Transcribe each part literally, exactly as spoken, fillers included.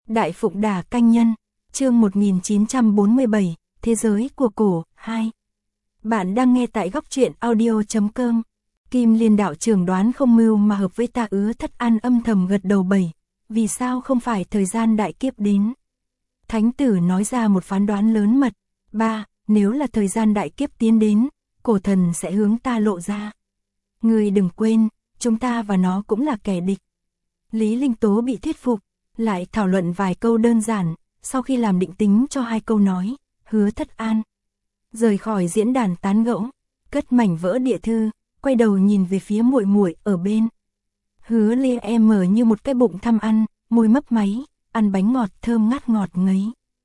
Đại Phụng Đà Canh Nhân, chương một nghìn chín trăm bốn mươi bảy, Thế giới của cổ, hai. Bạn đang nghe tại góc truyện audio chấm com. Kim Liên đạo trưởng đoán không mưu mà hợp với ta. Ứa Thất An âm thầm gật đầu. Bảy, vì sao không phải thời gian đại kiếp đến? Thánh tử nói ra một phán đoán lớn mật. Ba, nếu là thời gian đại kiếp tiến đến, cổ thần sẽ hướng ta lộ ra. Ngươi đừng quên, chúng ta và nó cũng là kẻ địch. Lý Linh Tố bị thuyết phục, lại thảo luận vài câu đơn giản, sau khi làm định tính cho hai câu nói, Hứa Thất An rời khỏi diễn đàn tán gẫu, cất mảnh vỡ địa thư, quay đầu nhìn về phía muội muội ở bên. Hứa Lê em mở như một cái bụng thăm ăn, môi mấp máy, ăn bánh ngọt thơm ngát ngọt ngấy.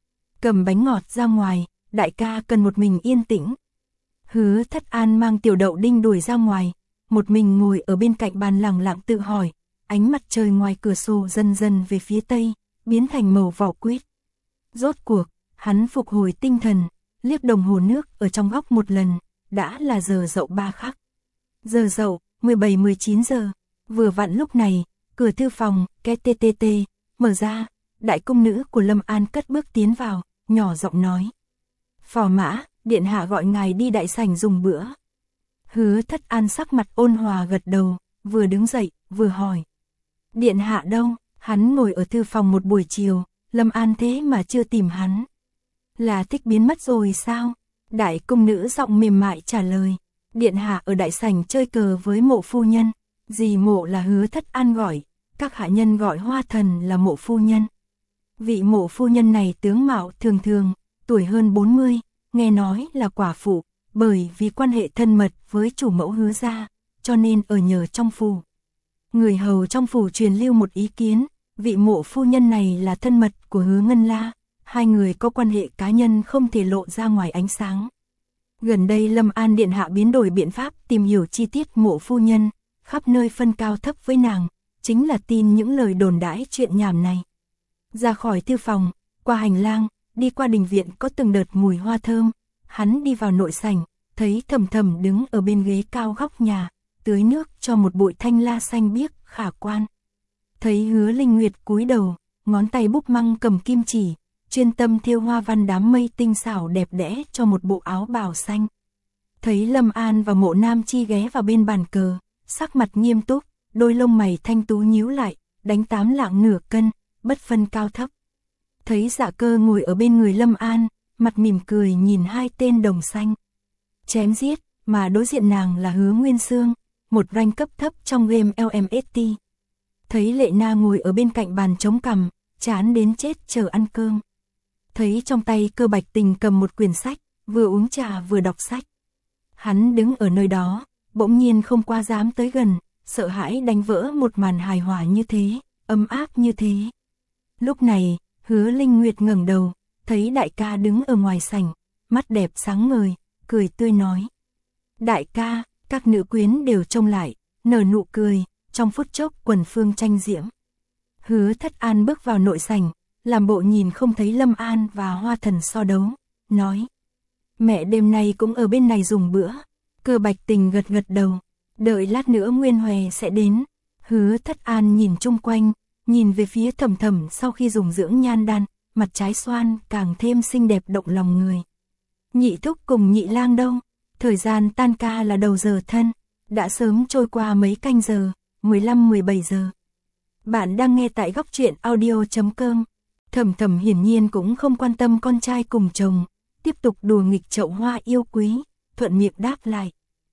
Cầm bánh ngọt ra ngoài, đại ca cần một mình yên tĩnh. Hứa Thất An mang Tiểu Đậu Đinh đuổi ra ngoài, một mình ngồi ở bên cạnh bàn lẳng lặng tự hỏi, ánh mặt trời ngoài cửa sổ dần dần về phía tây, biến thành màu vỏ quýt. Rốt cuộc, hắn phục hồi tinh thần, liếc đồng hồ nước ở trong góc một lần, đã là giờ dậu ba khắc. Giờ dậu, mười bảy mười chín giờ, vừa vặn lúc này, cửa thư phòng, ke tê tê tê, mở ra, đại cung nữ của Lâm An cất bước tiến vào, nhỏ giọng nói. Phò mã, điện hạ gọi ngài đi đại sảnh dùng bữa. Hứa Thất An sắc mặt ôn hòa gật đầu, vừa đứng dậy, vừa hỏi. Điện hạ đâu? Hắn ngồi ở thư phòng một buổi chiều, Lâm An thế mà chưa tìm hắn. Là thích biến mất rồi sao? Đại cung nữ giọng mềm mại trả lời. Điện hạ ở đại sảnh chơi cờ với Mộ phu nhân. Dì Mộ là Hứa Thất An gọi, các hạ nhân gọi Hoa Thần là Mộ phu nhân. Vị Mộ phu nhân này tướng mạo thường thường, tuổi hơn bốn mươi, nghe nói là quả phụ, bởi vì quan hệ thân mật với chủ mẫu Hứa gia, cho nên ở nhờ trong phủ. Người hầu trong phủ truyền lưu một ý kiến, vị Mộ phu nhân này là thân mật của Hứa Ngân La, hai người có quan hệ cá nhân không thể lộ ra ngoài ánh sáng. Gần đây Lâm An điện hạ biến đổi biện pháp tìm hiểu chi tiết Mộ phu nhân, khắp nơi phân cao thấp với nàng, chính là tin những lời đồn đãi chuyện nhảm này. Ra khỏi thư phòng, qua hành lang, đi qua đình viện có từng đợt mùi hoa thơm, hắn đi vào nội sảnh, thấy Thầm Thầm đứng ở bên ghế cao góc nhà, tưới nước cho một bụi thanh la xanh biếc khả quan. Thấy Hứa Linh Nguyệt cúi đầu, ngón tay búp măng cầm kim chỉ, chuyên tâm thêu hoa văn đám mây tinh xảo đẹp đẽ cho một bộ áo bào xanh. Thấy Lâm An và Mộ Nam Chi ghé vào bên bàn cờ, sắc mặt nghiêm túc, đôi lông mày thanh tú nhíu lại, đánh tám lạng nửa cân, bất phân cao thấp. Thấy Dạ Cơ ngồi ở bên người Lâm An, mặt mỉm cười nhìn hai tên đồng xanh chém giết, mà đối diện nàng là Hứa Nguyên Sương, một rank cấp thấp trong game lờ em ét tê. Thấy Lệ Na ngồi ở bên cạnh bàn chống cằm, chán đến chết chờ ăn cơm. Thấy trong tay Cơ Bạch Tình cầm một quyển sách, vừa uống trà vừa đọc sách. Hắn đứng ở nơi đó, bỗng nhiên không qua dám tới gần, sợ hãi đánh vỡ một màn hài hòa như thế, ấm áp như thế. Lúc này, Hứa Linh Nguyệt ngẩng đầu, thấy đại ca đứng ở ngoài sảnh, mắt đẹp sáng ngời, cười tươi nói. Đại ca, các nữ quyến đều trông lại, nở nụ cười, trong phút chốc quần phương tranh diễm. Hứa Thất An bước vào nội sảnh, làm bộ nhìn không thấy Lâm An và Hoa Thần so đấu, nói. Mẹ đêm nay cũng ở bên này dùng bữa. Cơ Bạch Tình gật gật đầu, đợi lát nữa Nguyên Hòe sẽ đến. Hứa Thất An nhìn chung quanh, nhìn về phía Thầm Thầm sau khi dùng dưỡng nhan đan, mặt trái xoan càng thêm xinh đẹp động lòng người. Nhị thúc cùng nhị lang đâu? Thời gian tan ca là đầu giờ thân, đã sớm trôi qua mấy canh giờ, mười lăm mười bảy giờ. Bạn đang nghe tại góc truyện audio chấm com. Thầm Thầm hiển nhiên cũng không quan tâm con trai cùng chồng, tiếp tục đùa nghịch chậu hoa yêu quý, thuận miệng đáp lại.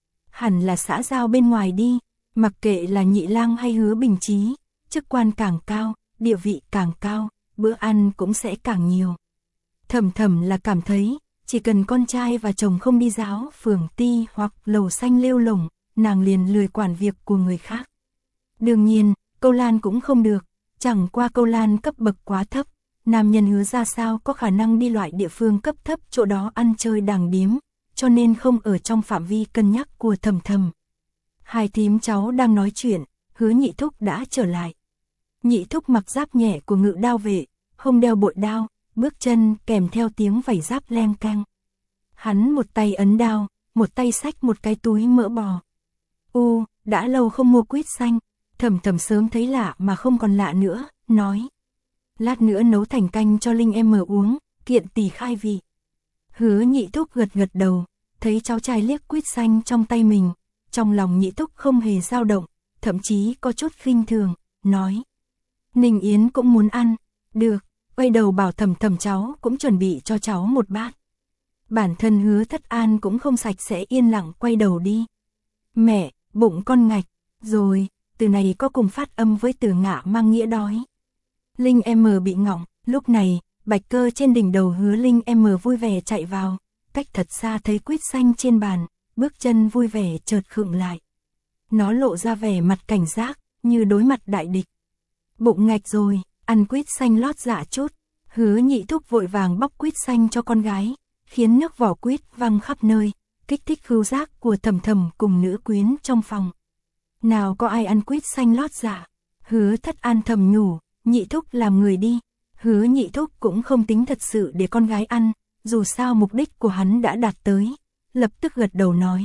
Hẳn là xã giao bên ngoài đi, mặc kệ là nhị lang hay Hứa Bình Chí, chức quan càng cao, địa vị càng cao, bữa ăn cũng sẽ càng nhiều. Thầm Thầm là cảm thấy, chỉ cần con trai và chồng không đi giáo phường ti hoặc lầu xanh lêu lổng, nàng liền lười quản việc của người khác. Đương nhiên, Câu Lan cũng không được, chẳng qua Câu Lan cấp bậc quá thấp, nam nhân Hứa ra sao có khả năng đi loại địa phương cấp thấp chỗ đó ăn chơi đàng điếm, cho nên không ở trong phạm vi cân nhắc của Thầm Thầm. Hai thím cháu đang nói chuyện, Hứa nhị thúc đã trở lại. Nhị thúc mặc giáp nhẹ của Ngự Đao vệ, không đeo bội đao, bước chân kèm theo tiếng vảy giáp leng keng. Hắn một tay ấn đao, một tay xách một cái túi mỡ bò. U, đã lâu không mua quýt xanh. Thầm Thầm sớm thấy lạ mà không còn lạ nữa, nói. lát nữa nấu thành canh cho Linh em mở uống, kiện tỳ khai vị. Hứa Nhị Thúc gật gật đầu, thấy cháu trai liếc quýt xanh trong tay mình, trong lòng Nhị Thúc không hề dao động, thậm chí có chút khinh thường, nói. Ninh Yến cũng muốn ăn, được, quay đầu bảo Thầm Thầm cháu cũng chuẩn bị cho cháu một bát. Bản thân Hứa Thất An cũng không sạch sẽ yên lặng quay đầu đi. Mẹ, bụng con ngạch, rồi, từ này có cùng phát âm với từ ngạ mang nghĩa đói. Linh em bị ngọng, lúc này, bạch cơ trên đỉnh đầu Hứa Linh em vui vẻ chạy vào, cách thật xa thấy quýt xanh trên bàn, bước chân vui vẻ chợt khựng lại. Nó lộ ra vẻ mặt cảnh giác, như đối mặt đại địch. Bụng ngạch rồi, ăn quýt xanh lót dạ chút. Hứa Nhị Thúc vội vàng bóc quýt xanh cho con gái, khiến nước vỏ quýt văng khắp nơi, kích thích khứu giác của Thầm Thầm cùng nữ quyến trong phòng. Nào có ai ăn quýt xanh lót dạ? Hứa Thất An thầm nhủ, Nhị Thúc làm người đi. Hứa Nhị Thúc cũng không tính thật sự để con gái ăn, dù sao mục đích của hắn đã đạt tới, lập tức gật đầu nói.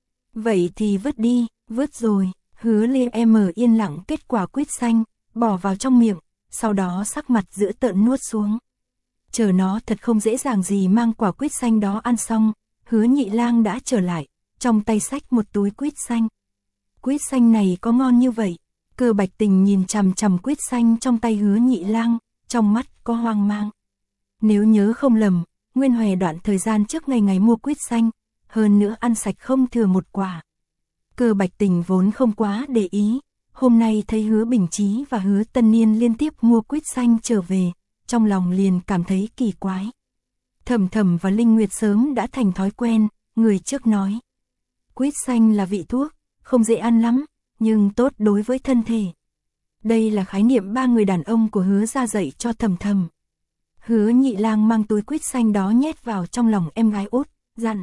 Vậy thì vứt đi, vứt rồi. Hứa Liên em yên lặng kết quả quýt xanh, bỏ vào trong miệng, sau đó sắc mặt dữ tợn nuốt xuống. Chờ nó thật không dễ dàng gì mang quả quýt xanh đó ăn xong, Hứa Nhị Lang đã trở lại, trong tay xách một túi quýt xanh. Quýt xanh này có ngon như vậy? Cơ Bạch Tình nhìn chằm chằm quýt xanh trong tay Hứa Nhị Lang, trong mắt có hoang mang. Nếu nhớ không lầm, Nguyên Hòe đoạn thời gian trước ngày ngày mua quýt xanh, hơn nữa ăn sạch không thừa một quả. Cơ Bạch Tình vốn không quá để ý, hôm nay thấy Hứa Bình Chí và Hứa Tân Niên liên tiếp mua quýt xanh trở về, trong lòng liền cảm thấy kỳ quái. Thầm Thầm và Linh Nguyệt sớm đã thành thói quen, người trước nói. Quýt xanh là vị thuốc, không dễ ăn lắm, nhưng tốt đối với thân thể. Đây là khái niệm ba người đàn ông của Hứa gia dạy cho Thầm Thầm. Hứa Nhị Lang mang túi quýt xanh đó nhét vào trong lòng em gái út, dặn.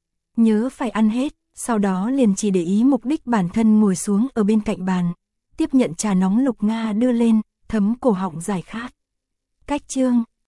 Nhớ phải ăn hết, sau đó liền chỉ để ý mục đích bản thân ngồi xuống ở bên cạnh bàn, tiếp nhận trà nóng Lục Nga đưa lên, thấm cổ họng giải khát. Cách chương